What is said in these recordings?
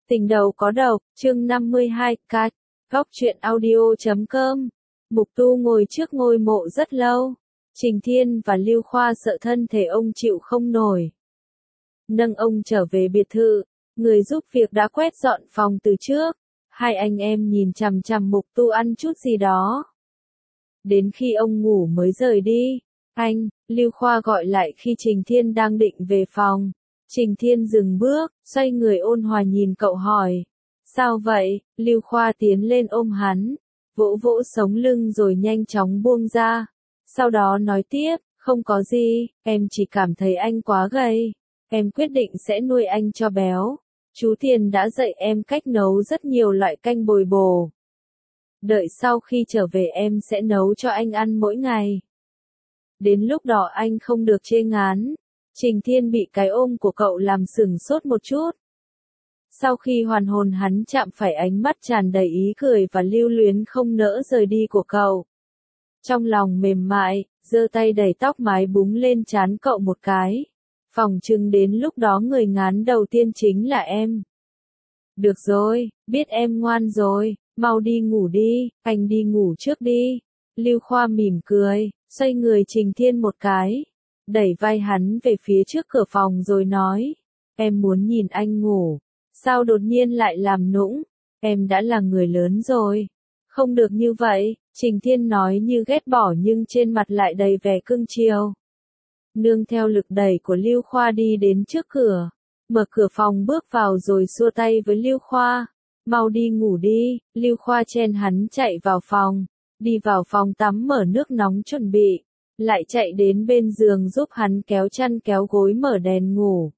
Tình đầu có độc, chương 52, Cat, góc truyện audio.com. Mục Tu ngồi trước ngôi mộ rất lâu. Trình Thiên và Lưu Khoa sợ thân thể ông chịu không nổi. Nâng ông trở về biệt thự, người giúp việc đã quét dọn phòng từ trước. Hai anh em nhìn chằm chằm Mục Tu ăn chút gì đó. Đến khi ông ngủ mới rời đi. Lưu Khoa gọi lại khi Trình Thiên đang định về phòng. Trình Thiên dừng bước, xoay người ôn hòa nhìn cậu hỏi. Sao vậy? Lưu Khoa tiến lên ôm hắn, vỗ vỗ sống lưng rồi nhanh chóng buông ra. Sau đó nói tiếp, không có gì, em chỉ cảm thấy anh quá gầy. Em quyết định sẽ nuôi anh cho béo. Chú Tiền đã dạy em cách nấu rất nhiều loại canh bồi bổ. Đợi sau khi trở về em sẽ nấu cho anh ăn mỗi ngày. Đến lúc đó anh không được chê ngán. Trình Thiên bị cái ôm của cậu làm sửng sốt một chút. Sau khi hoàn hồn hắn chạm phải ánh mắt tràn đầy ý cười và lưu luyến không nỡ rời đi của cậu. Trong lòng mềm mại, giơ tay đẩy tóc mái búng lên trán cậu một cái. Phỏng chừng đến lúc đó người ngán đầu tiên chính là em. Được rồi, biết em ngoan rồi, mau đi ngủ đi, anh đi ngủ trước đi. Lưu Khoa mỉm cười, xoay người Trình Thiên một cái. Đẩy vai hắn về phía trước cửa phòng rồi nói, em muốn nhìn anh ngủ, sao đột nhiên lại làm nũng, em đã là người lớn rồi, không được như vậy, Trình Thiên nói như ghét bỏ nhưng trên mặt lại đầy vẻ cưng chiều. Nương theo lực đẩy của Lưu Khoa đi đến trước cửa, mở cửa phòng bước vào rồi xua tay với Lưu Khoa, mau đi ngủ đi, Lưu Khoa chen hắn chạy vào phòng, đi vào phòng tắm mở nước nóng chuẩn bị. Lại chạy đến bên giường giúp hắn kéo chăn kéo gối mở đèn ngủ.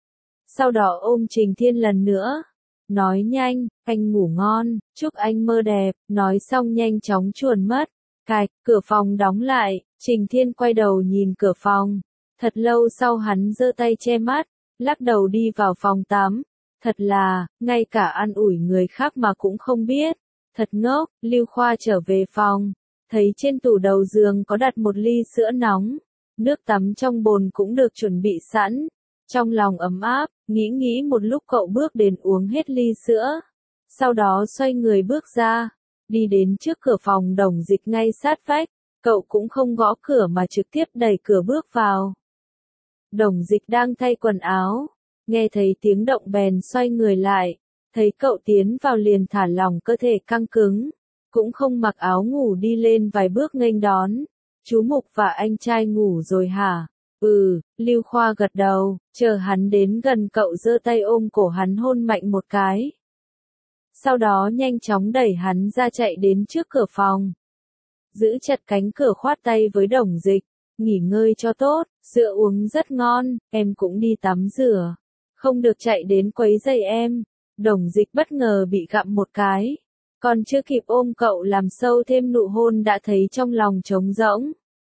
Sau đó ôm Trình Thiên lần nữa. Nói nhanh, anh ngủ ngon, chúc anh mơ đẹp, nói xong nhanh chóng chuồn mất. Cạch, cửa phòng đóng lại, Trình Thiên quay đầu nhìn cửa phòng. Thật lâu sau hắn giơ tay che mắt, lắc đầu đi vào phòng tắm. Thật là, ngay cả an ủi người khác mà cũng không biết. Thật ngốc, Lưu Khoa trở về phòng. Thấy trên tủ đầu giường có đặt một ly sữa nóng, nước tắm trong bồn cũng được chuẩn bị sẵn. Trong lòng ấm áp, nghĩ một lúc cậu bước đến uống hết ly sữa. Sau đó xoay người bước ra, đi đến trước cửa phòng Đồng Dịch ngay sát vách, cậu cũng không gõ cửa mà trực tiếp đẩy cửa bước vào. Đồng Dịch đang thay quần áo, nghe thấy tiếng động bèn xoay người lại, thấy cậu tiến vào liền thả lỏng cơ thể căng cứng. Cũng không mặc áo ngủ đi lên vài bước nghênh đón. Chú Mục và anh trai ngủ rồi hả? Lưu Khoa gật đầu, chờ hắn đến gần cậu giơ tay ôm cổ hắn hôn mạnh một cái. Sau đó nhanh chóng đẩy hắn ra chạy đến trước cửa phòng. Giữ chặt cánh cửa khoát tay với Đồng Dịch, nghỉ ngơi cho tốt, sữa uống rất ngon, em cũng đi tắm rửa. Không được chạy đến quấy rầy em. Đồng Dịch bất ngờ bị gặm một cái. Còn chưa kịp ôm cậu làm sâu thêm nụ hôn đã thấy trong lòng trống rỗng.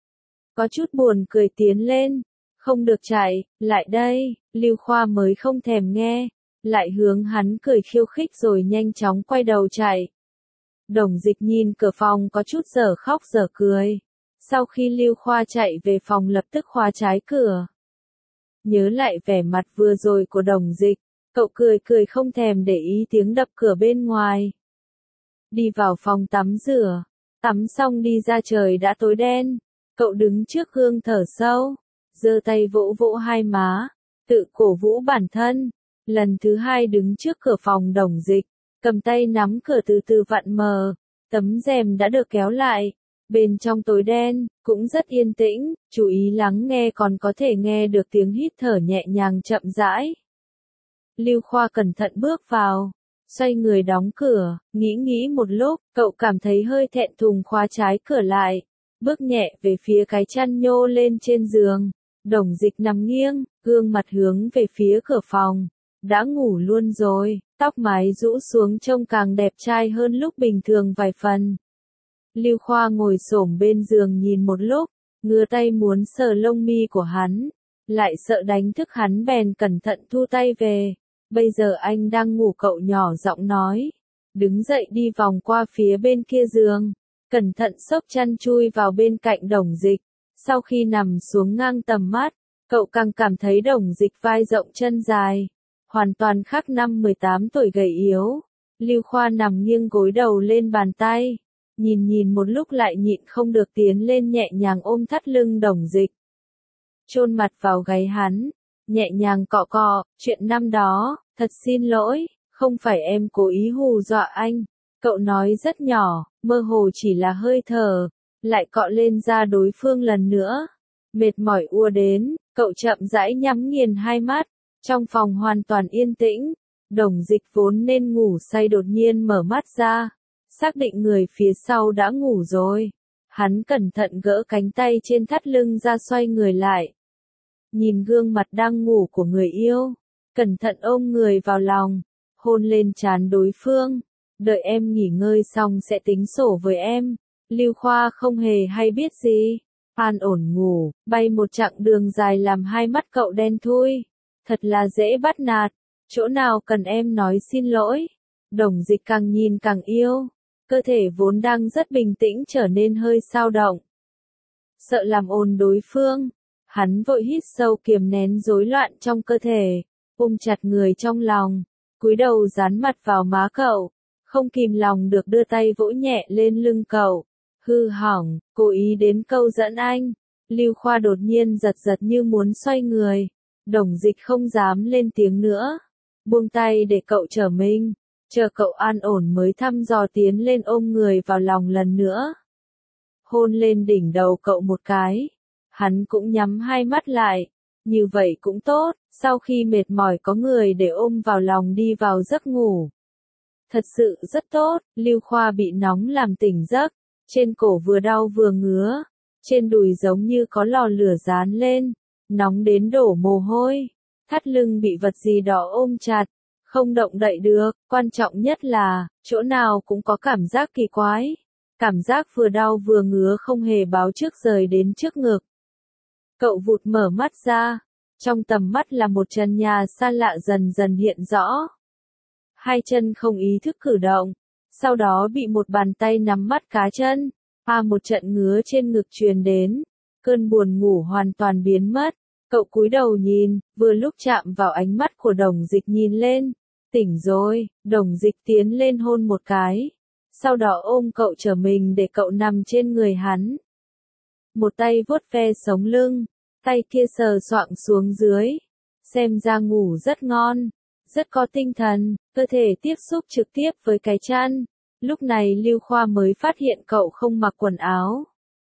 Có chút buồn cười tiến lên. Không được chạy, lại đây, Lưu Khoa mới không thèm nghe. Lại hướng hắn cười khiêu khích rồi nhanh chóng quay đầu chạy. Đồng Dịch nhìn cửa phòng có chút dở khóc dở cười. Sau khi Lưu Khoa chạy về phòng lập tức khóa trái cửa. Nhớ lại vẻ mặt vừa rồi của Đồng Dịch, cậu cười không thèm để ý tiếng đập cửa bên ngoài. Đi vào phòng tắm rửa, tắm xong đi ra trời đã tối đen, cậu đứng trước gương thở sâu, giơ tay vỗ vỗ hai má, tự cổ vũ bản thân, lần thứ hai đứng trước cửa phòng Đồng Dịch, cầm tay nắm cửa từ từ vặn mở, tấm rèm đã được kéo lại, bên trong tối đen, cũng rất yên tĩnh, chú ý lắng nghe còn có thể nghe được tiếng hít thở nhẹ nhàng chậm rãi. Lưu Khoa cẩn thận bước vào. Xoay người đóng cửa, nghĩ một lúc, cậu cảm thấy hơi thẹn thùng khóa trái cửa lại, bước nhẹ về phía cái chăn nhô lên trên giường. Đồng Dịch nằm nghiêng, gương mặt hướng về phía cửa phòng, đã ngủ luôn rồi, tóc mái rũ xuống trông càng đẹp trai hơn lúc bình thường vài phần. Lưu Khoa ngồi xổm bên giường nhìn một lúc, ngửa tay muốn sờ lông mi của hắn, lại sợ đánh thức hắn bèn cẩn thận thu tay về. Bây giờ anh đang ngủ, cậu nhỏ giọng nói. Đứng dậy đi vòng qua phía bên kia giường. Cẩn thận xốc chăn chui vào bên cạnh Đồng Dịch. Sau khi nằm xuống ngang tầm mắt, cậu càng cảm thấy Đồng Dịch vai rộng chân dài. hoàn toàn khác năm 18 tuổi gầy yếu. Lưu Khoa nằm nghiêng gối đầu lên bàn tay, nhìn một lúc lại nhịn không được tiến lên nhẹ nhàng ôm thắt lưng Đồng Dịch. Chôn mặt vào gáy hắn, nhẹ nhàng cọ cọ, chuyện năm đó, thật xin lỗi, không phải em cố ý hù dọa anh. Cậu nói rất nhỏ, mơ hồ chỉ là hơi thở, lại cọ lên da đối phương lần nữa. Mệt mỏi ùa đến, cậu chậm rãi nhắm nghiền hai mắt, trong phòng hoàn toàn yên tĩnh. Đồng Dịch vốn nên ngủ say đột nhiên mở mắt ra, xác định người phía sau đã ngủ rồi. Hắn cẩn thận gỡ cánh tay trên thắt lưng ra xoay người lại. Nhìn gương mặt đang ngủ của người yêu, cẩn thận ôm người vào lòng, hôn lên trán đối phương. Đợi em nghỉ ngơi xong sẽ tính sổ với em. Lưu Khoa không hề hay biết gì. An ổn ngủ, bay một chặng đường dài làm hai mắt cậu đen thui. Thật là dễ bắt nạt. Chỗ nào cần em nói xin lỗi. Đồng Dịch càng nhìn càng yêu. Cơ thể vốn đang rất bình tĩnh trở nên hơi dao động. Sợ làm ồn đối phương, hắn vội hít sâu kiềm nén rối loạn trong cơ thể, ôm chặt người trong lòng, cúi đầu dán mặt vào má cậu, không kìm lòng được đưa tay vỗ nhẹ lên lưng cậu. Hư hỏng, cố ý đến câu dẫn anh. Lưu Khoa đột nhiên giật giật như muốn xoay người. Đồng Dịch không dám lên tiếng nữa, buông tay để cậu trở mình, chờ cậu an ổn mới thăm dò tiến lên ôm người vào lòng lần nữa. Hôn lên đỉnh đầu cậu một cái, hắn cũng nhắm hai mắt lại, như vậy cũng tốt, sau khi mệt mỏi có người để ôm vào lòng đi vào giấc ngủ. Thật sự rất tốt. Lưu Khoa bị nóng làm tỉnh giấc, trên cổ vừa đau vừa ngứa, trên đùi giống như có lò lửa dán lên, nóng đến đổ mồ hôi, thắt lưng bị vật gì đó ôm chặt, không động đậy được, quan trọng nhất là, chỗ nào cũng có cảm giác kỳ quái. Cảm giác vừa đau vừa ngứa không hề báo trước rời đến trước ngực. Cậu vụt mở mắt ra, trong tầm mắt là một trần nhà xa lạ dần dần hiện rõ. Hai chân không ý thức cử động, sau đó bị một bàn tay nắm mắt cá chân, một trận ngứa trên ngực truyền đến, cơn buồn ngủ hoàn toàn biến mất. Cậu cúi đầu nhìn, vừa lúc chạm vào ánh mắt của Đồng Dịch nhìn lên, tỉnh rồi. Đồng Dịch tiến lên hôn một cái, sau đó ôm cậu trở mình để cậu nằm trên người hắn. Một tay vuốt ve sống lưng, tay kia sờ soạng xuống dưới, xem ra ngủ rất ngon, rất có tinh thần, cơ thể tiếp xúc trực tiếp với cái chăn. Lúc này Lưu Khoa mới phát hiện cậu không mặc quần áo.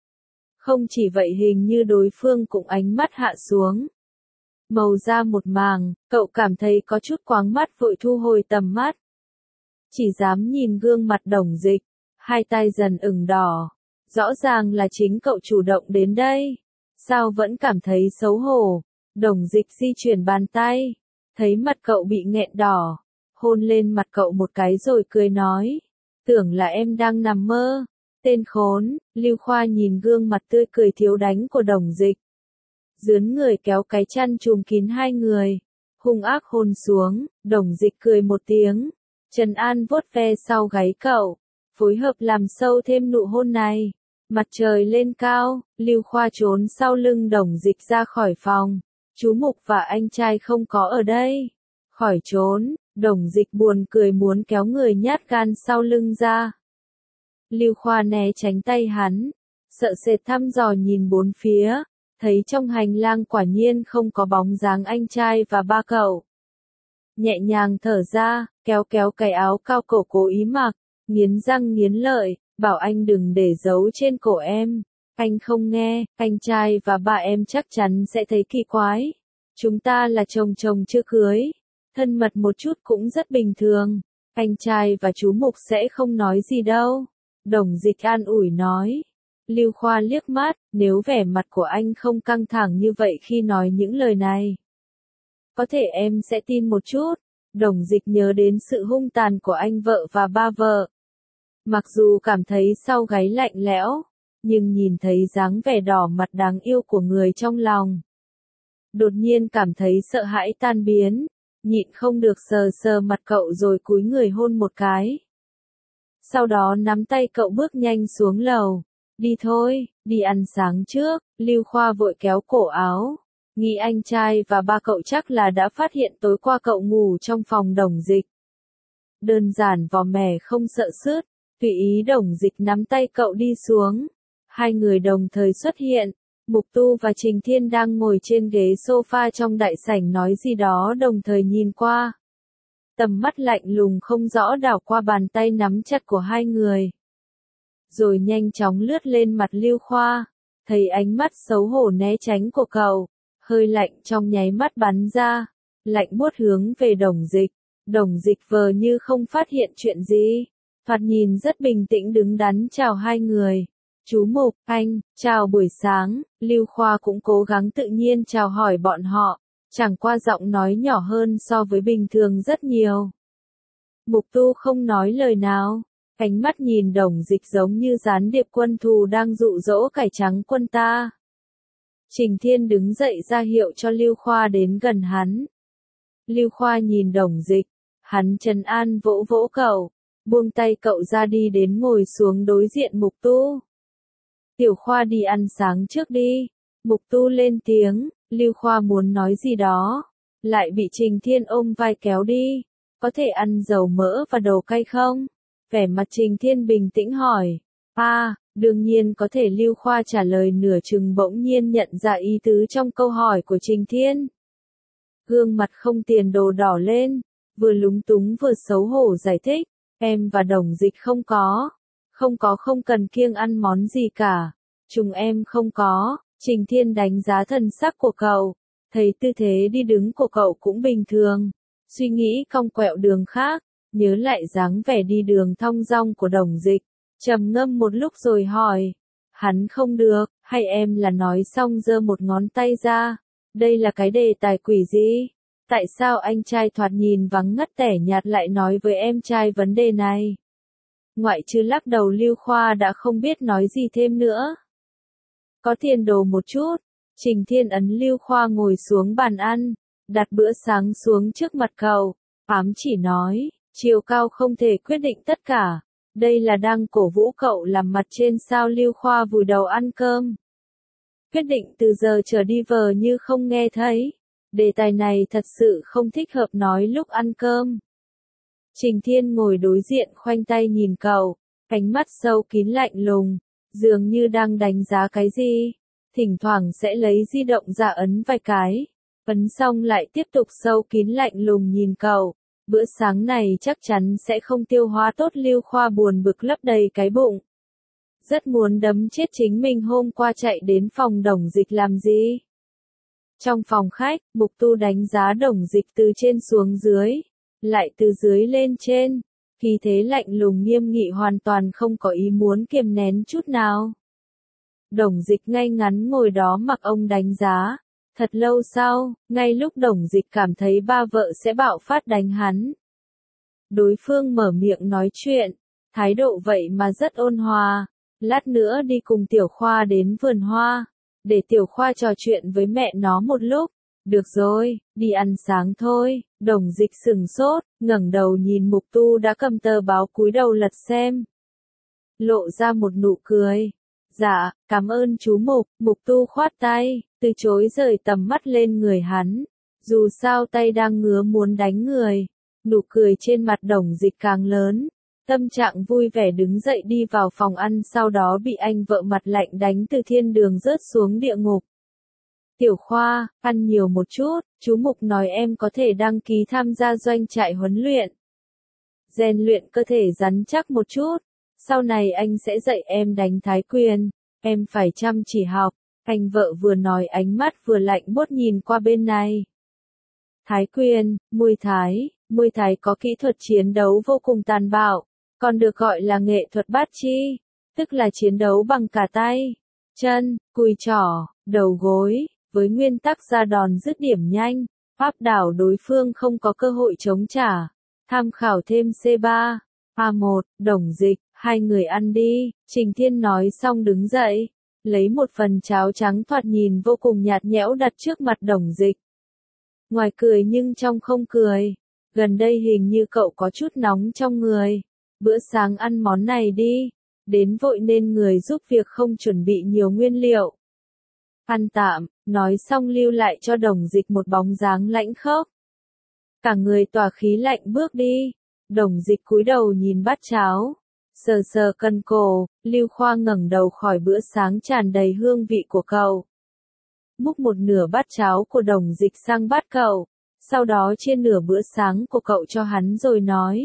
Không chỉ vậy hình như đối phương cũng ánh mắt hạ xuống. Màu da một màng, cậu cảm thấy có chút quáng mắt vội thu hồi tầm mắt. Chỉ dám nhìn gương mặt Đồng Dịch, hai tay dần ửng đỏ. Rõ ràng là chính cậu chủ động đến đây. Sao vẫn cảm thấy xấu hổ? Đồng Dịch di chuyển bàn tay, thấy mặt cậu bị nghẹn đỏ, hôn lên mặt cậu một cái rồi cười nói. Tưởng là em đang nằm mơ. Tên khốn. Lưu Khoa nhìn gương mặt tươi cười thiếu đánh của Đồng Dịch. Dướn người kéo cái chăn trùm kín hai người, hung ác hôn xuống. Đồng Dịch cười một tiếng, trấn an vuốt ve sau gáy cậu, phối hợp làm sâu thêm nụ hôn này. Mặt trời lên cao, Lưu Khoa trốn sau lưng Đồng Dịch ra khỏi phòng. Chú Mục và anh trai không có ở đây. Khỏi trốn, Đồng Dịch buồn cười muốn kéo người nhát gan sau lưng ra. Lưu Khoa né tránh tay hắn, sợ sệt thăm dò nhìn bốn phía, thấy trong hành lang quả nhiên không có bóng dáng anh trai và ba cậu. Nhẹ nhàng thở ra, kéo cái áo cao cổ cố ý mặc, nghiến răng nghiến lợi, bảo anh đừng để dấu trên cổ em. Anh không nghe, anh trai và ba em chắc chắn sẽ thấy kỳ quái. Chúng ta là chồng chưa cưới, thân mật một chút cũng rất bình thường. Anh trai và chú Mục sẽ không nói gì đâu. Đồng Dịch an ủi nói. Lưu Khoa liếc mắt, nếu vẻ mặt của anh không căng thẳng như vậy khi nói những lời này, có thể em sẽ tin một chút. Đồng Dịch nhớ đến sự hung tàn của anh vợ và ba vợ. Mặc dù cảm thấy sau gáy lạnh lẽo, nhưng nhìn thấy dáng vẻ đỏ mặt đáng yêu của người trong lòng, đột nhiên cảm thấy sợ hãi tan biến, nhịn không được sờ mặt cậu rồi cúi người hôn một cái. Sau đó nắm tay cậu bước nhanh xuống lầu. Đi thôi, đi ăn sáng trước. Lưu Khoa vội kéo cổ áo, Nghĩ anh trai và ba cậu chắc là đã phát hiện tối qua cậu ngủ trong phòng Đồng Dịch. Đơn giản vò mẻ không sợ sứt, tùy ý Đồng Dịch nắm tay cậu đi xuống. Hai người đồng thời xuất hiện. Mục Tu và Trình Thiên đang ngồi trên ghế sofa trong đại sảnh nói gì đó đồng thời nhìn qua. Tầm mắt lạnh lùng không rõ đảo qua bàn tay nắm chặt của hai người. Rồi nhanh chóng lướt lên mặt Lưu Khoa, thấy ánh mắt xấu hổ né tránh của cậu, hơi lạnh trong nháy mắt bắn ra, lạnh buốt hướng về Đồng Dịch. Đồng Dịch vờ như không phát hiện chuyện gì, thoạt nhìn rất bình tĩnh đứng đắn chào hai người. Chú Mục, anh, chào buổi sáng. Lưu Khoa cũng cố gắng tự nhiên chào hỏi bọn họ, chẳng qua giọng nói nhỏ hơn so với bình thường rất nhiều. Mục Tu không nói lời nào, ánh mắt nhìn Đồng Dịch giống như gián điệp quân thù đang dụ dỗ cải trắng quân ta. Trình Thiên đứng dậy ra hiệu cho Lưu Khoa đến gần hắn. Lưu Khoa nhìn Đồng Dịch, hắn trấn an vỗ vỗ cậu, buông tay cậu ra đi đến ngồi xuống đối diện Mục Tu. Tiểu Khoa đi ăn sáng trước đi. Mục Tu lên tiếng. Lưu Khoa muốn nói gì đó, lại bị Trình Thiên ôm vai kéo đi. Có thể ăn dầu mỡ và đồ cay không? Vẻ mặt Trình Thiên bình tĩnh hỏi. Đương nhiên có thể. Lưu Khoa trả lời nửa chừng bỗng nhiên nhận ra ý tứ trong câu hỏi của Trình Thiên. Gương mặt không tiền đồ đỏ lên, vừa lúng túng vừa xấu hổ giải thích. Em và Đồng Dịch không cần kiêng ăn món gì cả. Chúng em không có. Trình Thiên đánh giá thần sắc của cậu, thấy tư thế đi đứng của cậu cũng bình thường. Suy nghĩ cong quẹo đường khác, nhớ lại dáng vẻ đi đường thong dong của Đồng Dịch, trầm ngâm một lúc rồi hỏi. Hắn không được, hay em là nói xong giơ một ngón tay ra. Đây là cái đề tài quỷ gì? Tại sao anh trai thoạt nhìn vắng ngắt tẻ nhạt lại nói với em trai vấn đề này? Ngoại trừ lắc đầu, Lưu Khoa đã không biết nói gì thêm nữa. Có tiền đồ một chút. Trình Thiên ấn Lưu Khoa ngồi xuống bàn ăn, đặt bữa sáng xuống trước mặt cậu, ám chỉ nói, chiều cao không thể quyết định tất cả. Đây là đang cổ vũ cậu làm mặt trên sao? Lưu Khoa vùi đầu ăn cơm. Quyết định từ giờ trở đi vờ như không nghe thấy. Đề tài này thật sự không thích hợp nói lúc ăn cơm. Trình Thiên ngồi đối diện khoanh tay nhìn cậu, ánh mắt sâu kín lạnh lùng, dường như đang đánh giá cái gì. Thỉnh thoảng sẽ lấy di động ra ấn vài cái, ấn xong lại tiếp tục sâu kín lạnh lùng nhìn cậu. Bữa sáng này chắc chắn sẽ không tiêu hóa tốt. Lưu Khoa buồn bực lấp đầy cái bụng. Rất muốn đấm chết chính mình hôm qua chạy đến phòng Đồng Dịch làm gì. Trong phòng khách, Mục Tu đánh giá Đồng Dịch từ trên xuống dưới, lại từ dưới lên trên. Khí thế lạnh lùng nghiêm nghị, hoàn toàn không có ý muốn kiềm nén chút nào. Đồng Dịch ngay ngắn ngồi đó mặc ông đánh giá. Thật lâu sau, ngay lúc Đồng Dịch cảm thấy ba vợ sẽ bạo phát đánh hắn, đối phương mở miệng nói chuyện, thái độ vậy mà rất ôn hòa. Lát nữa đi cùng Tiểu Khoa đến vườn hoa, để Tiểu Khoa trò chuyện với mẹ nó một lúc. Được rồi, đi ăn sáng thôi. Đồng Dịch sừng sốt, ngẩng đầu nhìn Mục Tu đã cầm tờ báo cúi đầu lật xem. Lộ ra một nụ cười. Dạ, cảm ơn chú Mục. Mục Tu khoát tay, từ chối rời tầm mắt lên người hắn. Dù sao tay đang ngứa muốn đánh người. Nụ cười trên mặt Đồng Dịch càng lớn. Tâm trạng vui vẻ đứng dậy đi vào phòng ăn, sau đó bị anh vợ mặt lạnh đánh từ thiên đường rớt xuống địa ngục. Tiểu Khoa, ăn nhiều một chút, chú Mục nói em có thể đăng ký tham gia doanh trại huấn luyện. Rèn luyện cơ thể rắn chắc một chút, sau này anh sẽ dạy em đánh thái quyền, em phải chăm chỉ học. Anh vợ vừa nói ánh mắt vừa lạnh buốt nhìn qua bên này. Thái quyền, Muay Thái có kỹ thuật chiến đấu vô cùng tàn bạo, còn được gọi là nghệ thuật bát chi, tức là chiến đấu bằng cả tay, chân, cùi trỏ, đầu gối, với nguyên tắc ra đòn dứt điểm nhanh, áp đảo đối phương không có cơ hội chống trả. Tham khảo thêm C3, A1, Đồng Dịch, hai người ăn đi. Trình Thiên nói xong đứng dậy, lấy một phần cháo trắng thoạt nhìn vô cùng nhạt nhẽo đặt trước mặt Đồng Dịch. Ngoài cười nhưng trong không cười. Gần đây hình như cậu có chút nóng trong người. Bữa sáng ăn món này đi. Đến vội nên người giúp việc không chuẩn bị nhiều nguyên liệu. Ăn tạm, nói xong lưu lại cho Đồng Dịch một bóng dáng lãnh khốc. Cả người tỏa khí lạnh bước đi. Đồng Dịch cúi đầu nhìn bát cháo, sờ sờ cân cổ, Lưu Khoa ngẩng đầu khỏi bữa sáng tràn đầy hương vị của cậu. Múc một nửa bát cháo của Đồng Dịch sang bát cậu, sau đó chia nửa bữa sáng của cậu cho hắn rồi nói.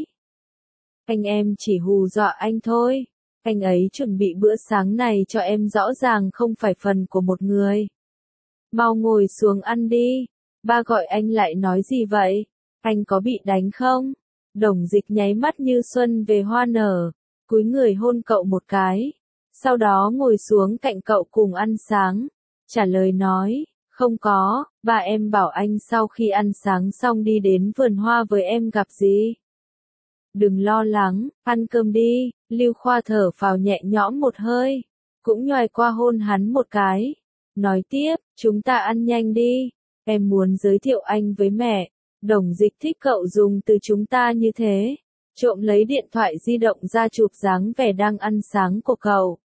Anh em chỉ hù dọa anh thôi, anh ấy chuẩn bị bữa sáng này cho em rõ ràng không phải phần của một người. Mau ngồi xuống ăn đi, ba gọi anh lại nói gì vậy, anh có bị đánh không? Đồng Dịch nháy mắt như xuân về hoa nở, cúi người hôn cậu một cái, sau đó ngồi xuống cạnh cậu cùng ăn sáng, trả lời nói, không có, ba em bảo anh sau khi ăn sáng xong đi đến vườn hoa với em gặp gì. Đừng lo lắng, ăn cơm đi, Lưu Khoa thở phào nhẹ nhõm một hơi, cũng nhoài qua hôn hắn một cái, nói tiếp, chúng ta ăn nhanh đi, em muốn giới thiệu anh với mẹ. Đồng Dịch thích cậu dùng từ chúng ta như thế, trộm lấy điện thoại di động ra chụp dáng vẻ đang ăn sáng của cậu.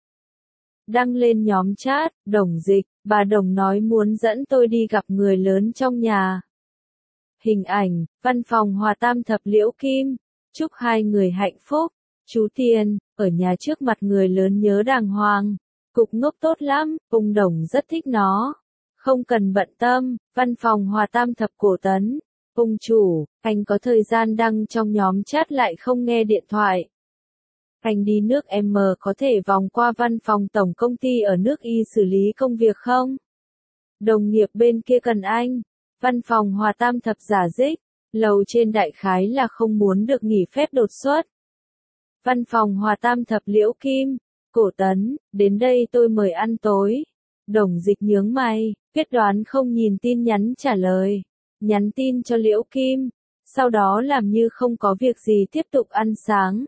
Đăng lên nhóm chat, Đồng Dịch, bà Đồng nói muốn dẫn tôi đi gặp người lớn trong nhà. Hình ảnh, văn phòng Hòa Tam Thập Liễu Kim, chúc hai người hạnh phúc. Chú Tiền, ở nhà trước mặt người lớn nhớ đàng hoàng, cục ngốc tốt lắm, ông Đồng rất thích nó. Không cần bận tâm, văn phòng Hòa Tam Thập Cổ Tấn. Ông chủ, anh có thời gian đăng trong nhóm chat lại không nghe điện thoại. Anh đi nước M có thể vòng qua văn phòng tổng công ty ở nước Y xử lý công việc không? Đồng nghiệp bên kia cần anh. Văn phòng Hòa Tam Thập giả dích, lầu trên đại khái là không muốn được nghỉ phép đột xuất. Văn phòng Hòa Tam Thập Liễu Kim, Cổ Tấn, đến đây tôi mời ăn tối. Đồng Dịch nhướng mày, quyết đoán không nhìn tin nhắn trả lời. Nhắn tin cho Liễu Kim, sau đó làm như không có việc gì tiếp tục ăn sáng.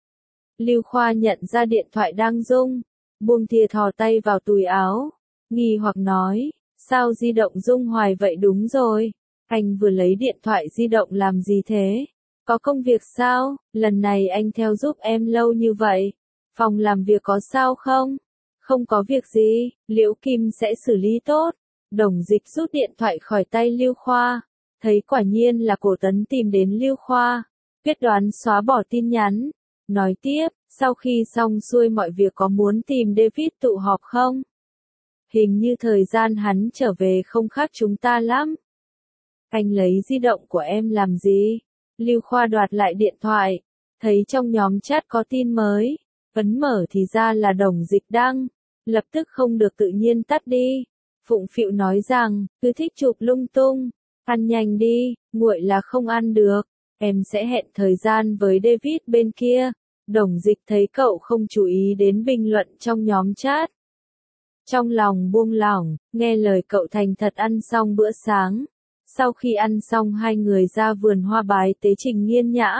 Lưu Khoa nhận ra điện thoại đang rung, buông thìa thò tay vào túi áo, nghi hoặc nói, sao di động rung hoài vậy? Đúng rồi, anh vừa lấy điện thoại di động làm gì thế? Có công việc sao? Lần này anh theo giúp em lâu như vậy, phòng làm việc có sao không? Không có việc gì, Liễu Kim sẽ xử lý tốt. Đồng Dịch rút điện thoại khỏi tay Lưu Khoa, thấy quả nhiên là Cổ Tấn tìm đến Lưu Khoa, quyết đoán xóa bỏ tin nhắn, nói tiếp, sau khi xong xuôi mọi việc có muốn tìm David tụ họp không? Hình như thời gian hắn trở về không khác chúng ta lắm. Anh lấy di động của em làm gì? Lưu Khoa đoạt lại điện thoại, thấy trong nhóm chat có tin mới, ấn mở thì ra là Đồng Dịch đăng, lập tức không được tự nhiên tắt đi. Phụng phịu nói rằng, cứ thích chụp lung tung, ăn nhanh đi, nguội là không ăn được, em sẽ hẹn thời gian với David bên kia. Đồng Dịch thấy cậu không chú ý đến bình luận trong nhóm chat. Trong lòng buông lỏng, nghe lời cậu thành thật ăn xong bữa sáng. Sau khi ăn xong hai người ra vườn hoa bái tế Trình Nghiên Nhã.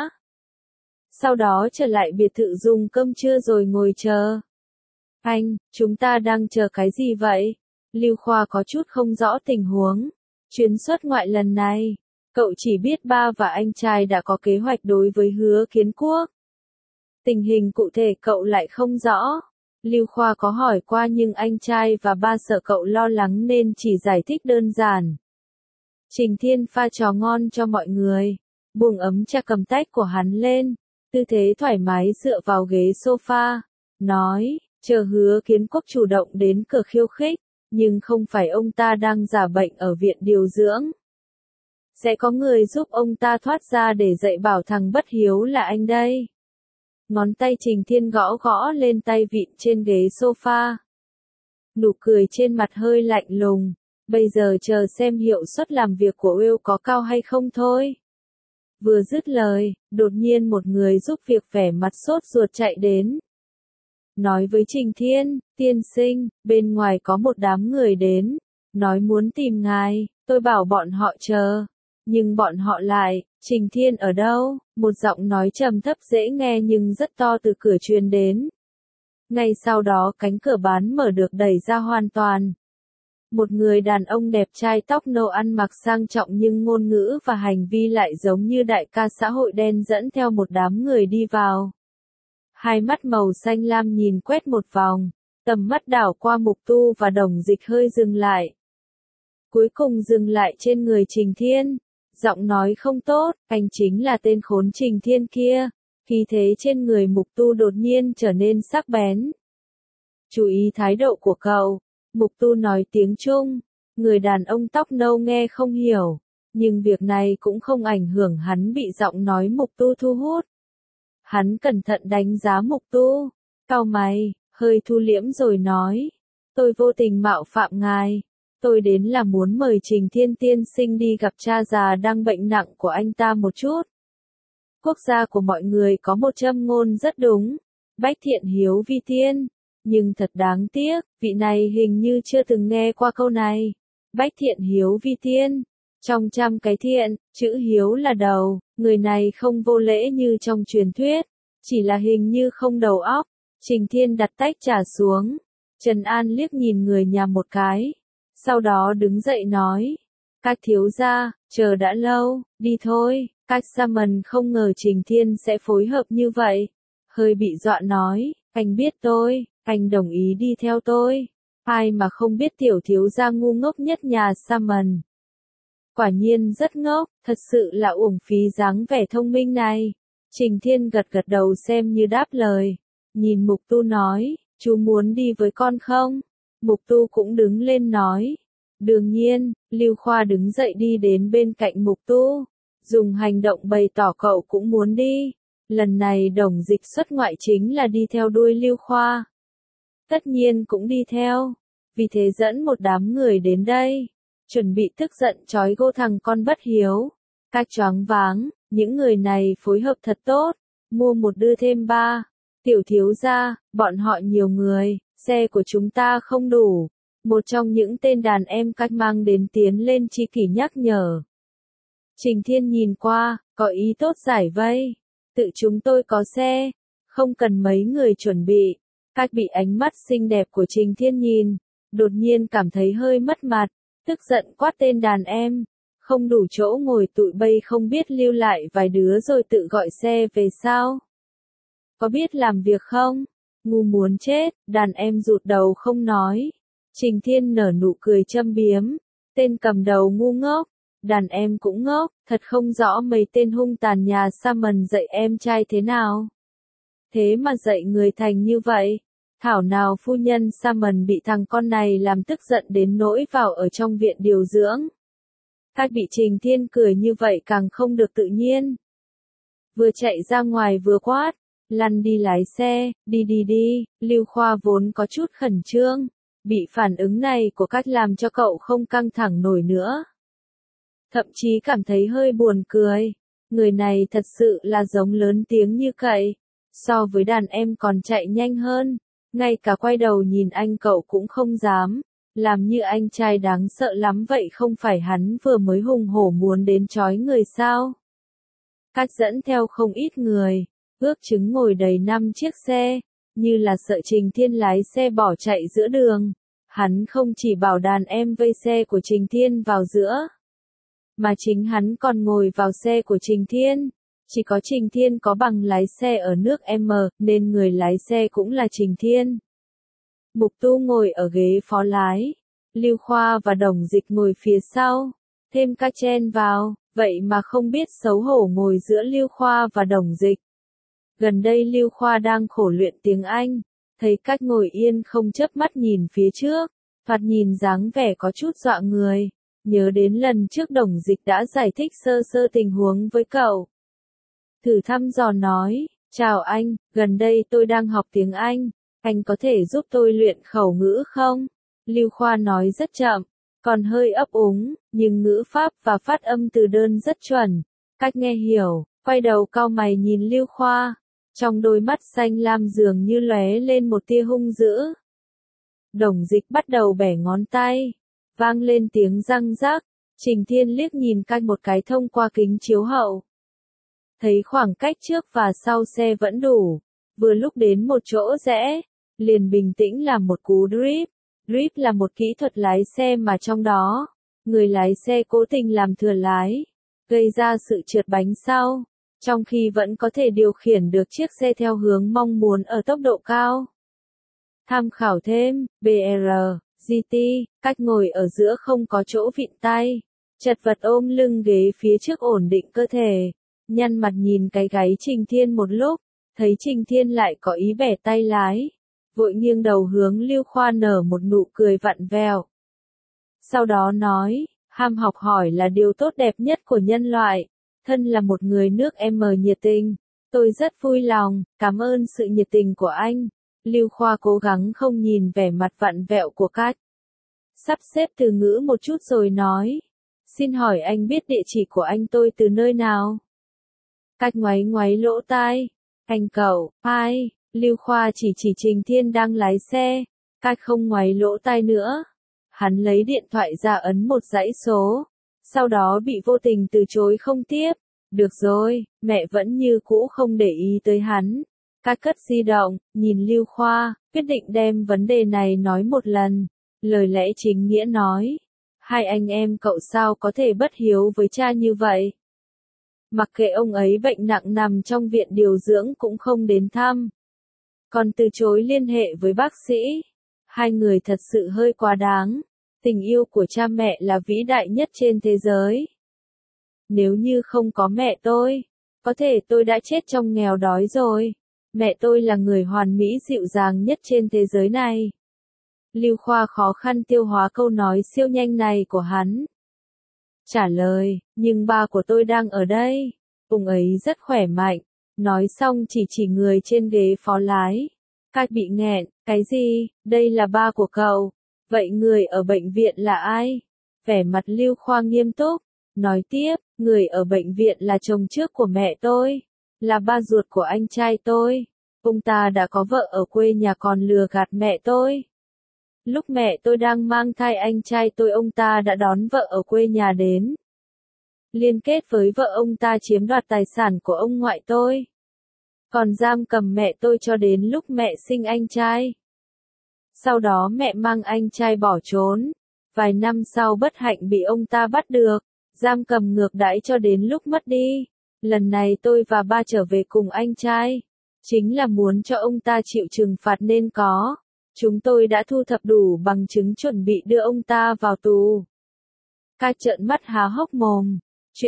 Sau đó trở lại biệt thự dùng cơm trưa rồi ngồi chờ. Anh, chúng ta đang chờ cái gì vậy? Lưu Khoa có chút không rõ tình huống. Chuyến xuất ngoại lần này, cậu chỉ biết ba và anh trai đã có kế hoạch đối với Hứa Kiến Quốc. Tình hình cụ thể cậu lại không rõ. Lưu Khoa có hỏi qua nhưng anh trai và ba sợ cậu lo lắng nên chỉ giải thích đơn giản. Trình Thiên pha trò ngon cho mọi người, buông ấm trà cầm tách của hắn lên, tư thế thoải mái dựa vào ghế sofa, nói, chờ Hứa Kiến Quốc chủ động đến cửa khiêu khích, nhưng không phải ông ta đang giả bệnh ở viện điều dưỡng. Sẽ có người giúp ông ta thoát ra để dạy bảo thằng bất hiếu là anh đây. Ngón tay Trình Thiên gõ gõ lên tay vịn trên ghế sofa. Nụ cười trên mặt hơi lạnh lùng. Bây giờ chờ xem hiệu suất làm việc của Will có cao hay không thôi. Vừa dứt lời, đột nhiên một người giúp việc vẻ mặt sốt ruột chạy đến. Nói với Trình Thiên, tiên sinh, bên ngoài có một đám người đến, nói muốn tìm ngài, tôi bảo bọn họ chờ. Nhưng bọn họ lại, Trình Thiên ở đâu? Một giọng nói trầm thấp dễ nghe nhưng rất to từ cửa truyền đến. Ngay sau đó cánh cửa bán mở được đẩy ra hoàn toàn. Một người đàn ông đẹp trai tóc nâu ăn mặc sang trọng nhưng ngôn ngữ và hành vi lại giống như đại ca xã hội đen dẫn theo một đám người đi vào. Hai mắt màu xanh lam nhìn quét một vòng, Tầm mắt đảo qua Mục Tu và Đồng Dịch hơi dừng lại. Cuối cùng dừng lại trên người Trình Thiên. Giọng nói không tốt, anh chính là tên khốn Trình Thiên kia. Khí thế trên người Mục Tu đột nhiên trở nên sắc bén. Chú ý thái độ của cậu. Mục Tu nói tiếng Trung. Người đàn ông tóc nâu nghe không hiểu. Nhưng việc này cũng không ảnh hưởng hắn bị giọng nói Mục Tu thu hút. Hắn cẩn thận đánh giá Mục Tu. Cau mày, hơi thu liễm rồi nói. Tôi vô tình mạo phạm ngài. Tôi đến là muốn mời Trình Thiên tiên sinh đi gặp cha già đang bệnh nặng của anh ta một chút. Quốc gia của mọi người có một châm ngôn rất đúng. Bách thiện hiếu vi tiên. Nhưng thật đáng tiếc, vị này hình như chưa từng nghe qua câu này. Bách thiện hiếu vi tiên. Trong trăm cái thiện, chữ hiếu là đầu. Người này không vô lễ như trong truyền thuyết. Chỉ là hình như không đầu óc. Trình Thiên đặt tách trà xuống. Trần An liếc nhìn người nhà một cái. Sau đó đứng dậy nói. Các thiếu gia, chờ đã lâu, đi thôi. Các Salmon không ngờ Trình Thiên sẽ phối hợp như vậy. Hơi bị dọa nói, anh biết tôi, anh đồng ý đi theo tôi. Ai mà không biết tiểu thiếu gia ngu ngốc nhất nhà Salmon. Quả nhiên rất ngốc, thật sự là uổng phí dáng vẻ thông minh này. Trình Thiên gật gật đầu xem như đáp lời. Nhìn Mục Tu nói, chú muốn đi với con không? Mục Tu cũng đứng lên nói. Đương nhiên, Lưu Khoa đứng dậy đi đến bên cạnh Mục Tu. Dùng hành động bày tỏ cậu cũng muốn đi. Lần này Đồng Dịch xuất ngoại chính là đi theo đuôi Lưu Khoa. Tất nhiên cũng đi theo. Vì thế dẫn một đám người đến đây. Chuẩn bị tức giận trói gô thằng con bất hiếu. Các choáng váng, những người này phối hợp thật tốt. Mua một đưa thêm ba. Tiểu thiếu gia, bọn họ nhiều người, xe của chúng ta không đủ. Một trong những tên đàn em cách mang đến tiến lên chi kỷ nhắc nhở. Trình Thiên nhìn qua, có ý tốt giải vây. Tự chúng tôi có xe, không cần mấy người chuẩn bị. Cách bị ánh mắt xinh đẹp của Trình Thiên nhìn, đột nhiên cảm thấy hơi mất mặt, tức giận quát tên đàn em. Không đủ chỗ ngồi tụi bay không biết lưu lại vài đứa rồi tự gọi xe về sao? Có biết làm việc không? Ngu muốn chết, đàn em rụt đầu không nói. Trình Thiên nở nụ cười châm biếm. Tên cầm đầu ngu ngốc. Đàn em cũng ngốc, thật không rõ mấy tên hung tàn nhà Salmon dạy em trai thế nào. Thế mà dạy người thành như vậy. Thảo nào phu nhân Salmon bị thằng con này làm tức giận đến nỗi vào ở trong viện điều dưỡng. Cách bị Trình Thiên cười như vậy càng không được tự nhiên. Vừa chạy ra ngoài vừa quát. Lăn đi lái xe, đi, Lưu Khoa vốn có chút khẩn trương. Bị phản ứng này của cách làm cho cậu không căng thẳng nổi nữa. Thậm chí cảm thấy hơi buồn cười. Người này thật sự là giống lớn tiếng như cậy. So với đàn em còn chạy nhanh hơn. Ngay cả quay đầu nhìn anh cậu cũng không dám. Làm như anh trai đáng sợ lắm vậy không phải hắn vừa mới hùng hổ muốn đến trói người sao? Cách dẫn theo không ít người. Ước chứng ngồi đầy 5 chiếc xe. Như là sợ Trình Thiên lái xe bỏ chạy giữa đường. Hắn không chỉ bảo đàn em vây xe của Trình Thiên vào giữa. Mà chính hắn còn ngồi vào xe của Trình Thiên. Chỉ có Trình Thiên có bằng lái xe ở nước M, nên người lái xe cũng là Trình Thiên. Mục Tu ngồi ở ghế phó lái. Lưu Khoa và Đồng Dịch ngồi phía sau. Thêm các chen vào, vậy mà không biết xấu hổ ngồi giữa Lưu Khoa và Đồng Dịch. Gần đây Lưu Khoa đang khổ luyện tiếng Anh. Thấy cách ngồi yên không chớp mắt nhìn phía trước. Thoạt nhìn dáng vẻ có chút dọa người. Nhớ đến lần trước Đồng Dịch đã giải thích sơ sơ tình huống với cậu. Thử thăm dò nói, chào anh, gần đây tôi đang học tiếng Anh, anh có thể giúp tôi luyện khẩu ngữ không? Lưu Khoa nói rất chậm, còn hơi ấp úng, nhưng ngữ pháp và phát âm từ đơn rất chuẩn. Cách nghe hiểu, quay đầu cau mày nhìn Lưu Khoa, trong đôi mắt xanh lam dường như lóe lên một tia hung dữ. Đồng Dịch bắt đầu bẻ ngón tay. Vang lên tiếng răng rắc, Trình Thiên liếc nhìn cách một cái thông qua kính chiếu hậu. Thấy khoảng cách trước và sau xe vẫn đủ, vừa lúc đến một chỗ rẽ, liền bình tĩnh làm một cú drift. Drift là một kỹ thuật lái xe mà trong đó, người lái xe cố tình làm thừa lái, gây ra sự trượt bánh sau, trong khi vẫn có thể điều khiển được chiếc xe theo hướng mong muốn ở tốc độ cao. Tham khảo thêm, BR, GT, cách ngồi ở giữa không có chỗ vịn tay. Chật vật ôm lưng ghế phía trước ổn định cơ thể. Nhăn mặt nhìn cái gáy Trình Thiên một lúc, thấy Trình Thiên lại có ý bẻ tay lái. Vội nghiêng đầu hướng Lưu Khoa nở một nụ cười vặn vẹo. Sau đó nói, ham học hỏi là điều tốt đẹp nhất của nhân loại. Thân là một người nước M nhiệt tình. Tôi rất vui lòng, cảm ơn sự nhiệt tình của anh. Lưu Khoa cố gắng không nhìn vẻ mặt vặn vẹo của Cách. Sắp xếp từ ngữ một chút rồi nói. Xin hỏi anh biết địa chỉ của anh tôi từ nơi nào? Cách ngoáy ngoáy lỗ tai. Anh cậu, ai? Lưu Khoa chỉ Trình Thiên đang lái xe. Cách không ngoáy lỗ tai nữa. Hắn lấy điện thoại ra ấn một dãy số. Sau đó bị vô tình từ chối không tiếp. Được rồi, mẹ vẫn như cũ không để ý tới hắn. Cách cất di động, nhìn Lưu Khoa, quyết định đem vấn đề này nói một lần. Lời lẽ chính nghĩa nói. Hai anh em cậu sao có thể bất hiếu với cha như vậy? Mặc kệ ông ấy bệnh nặng nằm trong viện điều dưỡng cũng không đến thăm. Còn từ chối liên hệ với bác sĩ. Hai người thật sự hơi quá đáng. Tình yêu của cha mẹ là vĩ đại nhất trên thế giới. Nếu như không có mẹ tôi, có thể tôi đã chết trong nghèo đói rồi. Mẹ tôi là người hoàn mỹ dịu dàng nhất trên thế giới này. Lưu Khoa khó khăn tiêu hóa câu nói siêu nhanh này của hắn. Trả lời, nhưng ba của tôi đang ở đây. Ông ấy rất khỏe mạnh. Nói xong chỉ người trên ghế phó lái. Cách bị nghẹn, cái gì, đây là ba của cậu. Vậy người ở bệnh viện là ai? Vẻ mặt Lưu Khoa nghiêm túc. Nói tiếp, người ở bệnh viện là chồng trước của mẹ tôi. Là ba ruột của anh trai tôi. Ông ta đã có vợ ở quê nhà còn lừa gạt mẹ tôi. Lúc mẹ tôi đang mang thai anh trai tôi ông ta đã đón vợ ở quê nhà đến. Liên kết với vợ ông ta chiếm đoạt tài sản của ông ngoại tôi. Còn giam cầm mẹ tôi cho đến lúc mẹ sinh anh trai. Sau đó mẹ mang anh trai bỏ trốn. Vài năm sau bất hạnh bị ông ta bắt được. Giam cầm ngược đãi cho đến lúc mất đi. Lần này tôi và ba trở về cùng anh trai. Chính là muốn cho ông ta chịu trừng phạt nên có. Chúng tôi đã thu thập đủ bằng chứng chuẩn bị đưa ông ta vào tù. Cách trợn mắt há hốc mồm.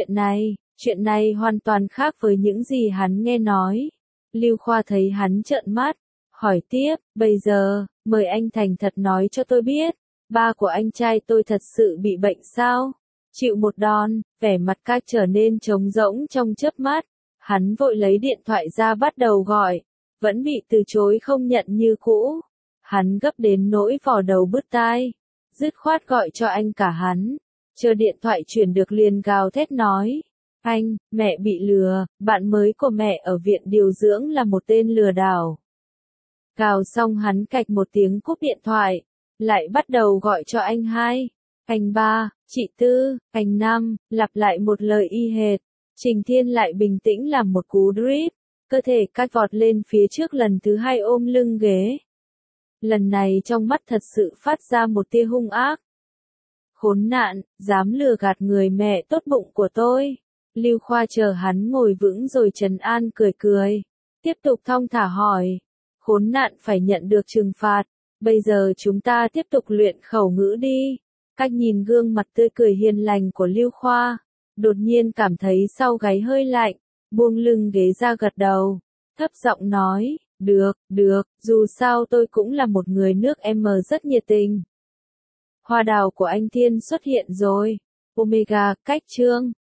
Chuyện này hoàn toàn khác với những gì hắn nghe nói. Lưu Khoa thấy hắn trợn mắt. Hỏi tiếp, bây giờ, mời anh thành thật nói cho tôi biết. Ba của anh trai tôi thật sự bị bệnh sao? Chịu một đòn, vẻ mặt Cách trở nên trống rỗng trong chớp mắt. Hắn vội lấy điện thoại ra bắt đầu gọi. Vẫn bị từ chối không nhận như cũ. Hắn gấp đến nỗi vò đầu bứt tai. Dứt khoát gọi cho anh cả hắn. Chờ điện thoại chuyển được liền gào thét nói. Anh, mẹ bị lừa, bạn mới của mẹ ở viện điều dưỡng là một tên lừa đảo. Gào xong hắn cạch một tiếng cúp điện thoại. Lại bắt đầu gọi cho anh hai, anh ba, chị tư, anh năm, lặp lại một lời y hệt. Trình Thiên lại bình tĩnh làm một cú drip. Cơ thể Cách vọt lên phía trước lần thứ hai ôm lưng ghế. Lần này trong mắt thật sự phát ra một tia hung ác. Khốn nạn, dám lừa gạt người mẹ tốt bụng của tôi. Lưu Khoa chờ hắn ngồi vững rồi trấn an cười cười. Tiếp tục thong thả hỏi. Khốn nạn phải nhận được trừng phạt. Bây giờ chúng ta tiếp tục luyện khẩu ngữ đi. Cách nhìn gương mặt tươi cười hiền lành của Lưu Khoa. Đột nhiên cảm thấy sau gáy hơi lạnh. Buông lưng ghế ra gật đầu. Thấp giọng nói. Được, dù sao tôi cũng là một người nước M rất nhiệt tình. Hoa đào của anh Thiên xuất hiện rồi. Omega, Cách chương.